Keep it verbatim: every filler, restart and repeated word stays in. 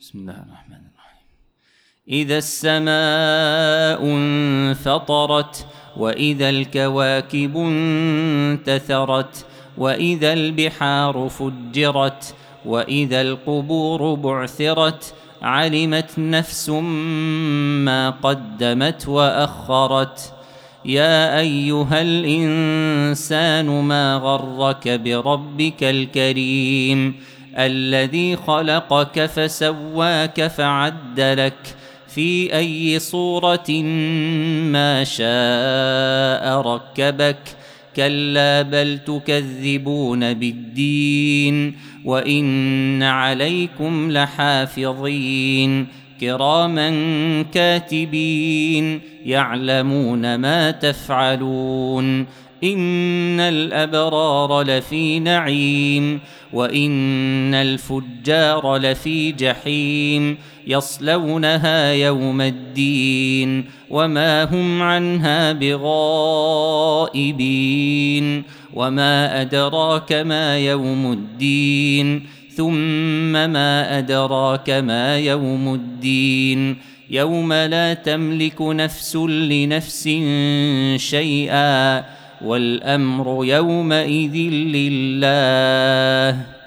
بسم الله الرحمن الرحيم. إذا السماء انفطرت، وإذا الكواكب انتثرت، وإذا البحار فجرت، وإذا القبور بعثرت، علمت نفس ما قدمت وأخرت. يا أيها الإنسان ما غرك بربك الكريم الذي خلقك فسواك فعدلك في أي صورة ما شاء ركبك. كلا بل تكذبون بالدين، وإن عليكم لحافظين كراما كاتبين يعلمون ما تفعلون. إن الأبرار لفي نعيم، وإن الفجار لفي جحيم يصلونها يوم الدين وما هم عنها بغائبين. وما أدراك ما يوم الدين، ثم ما أدراك ما يوم الدين. يوم لا تملك نفس لنفس شيئا، والأمر يومئذ لله.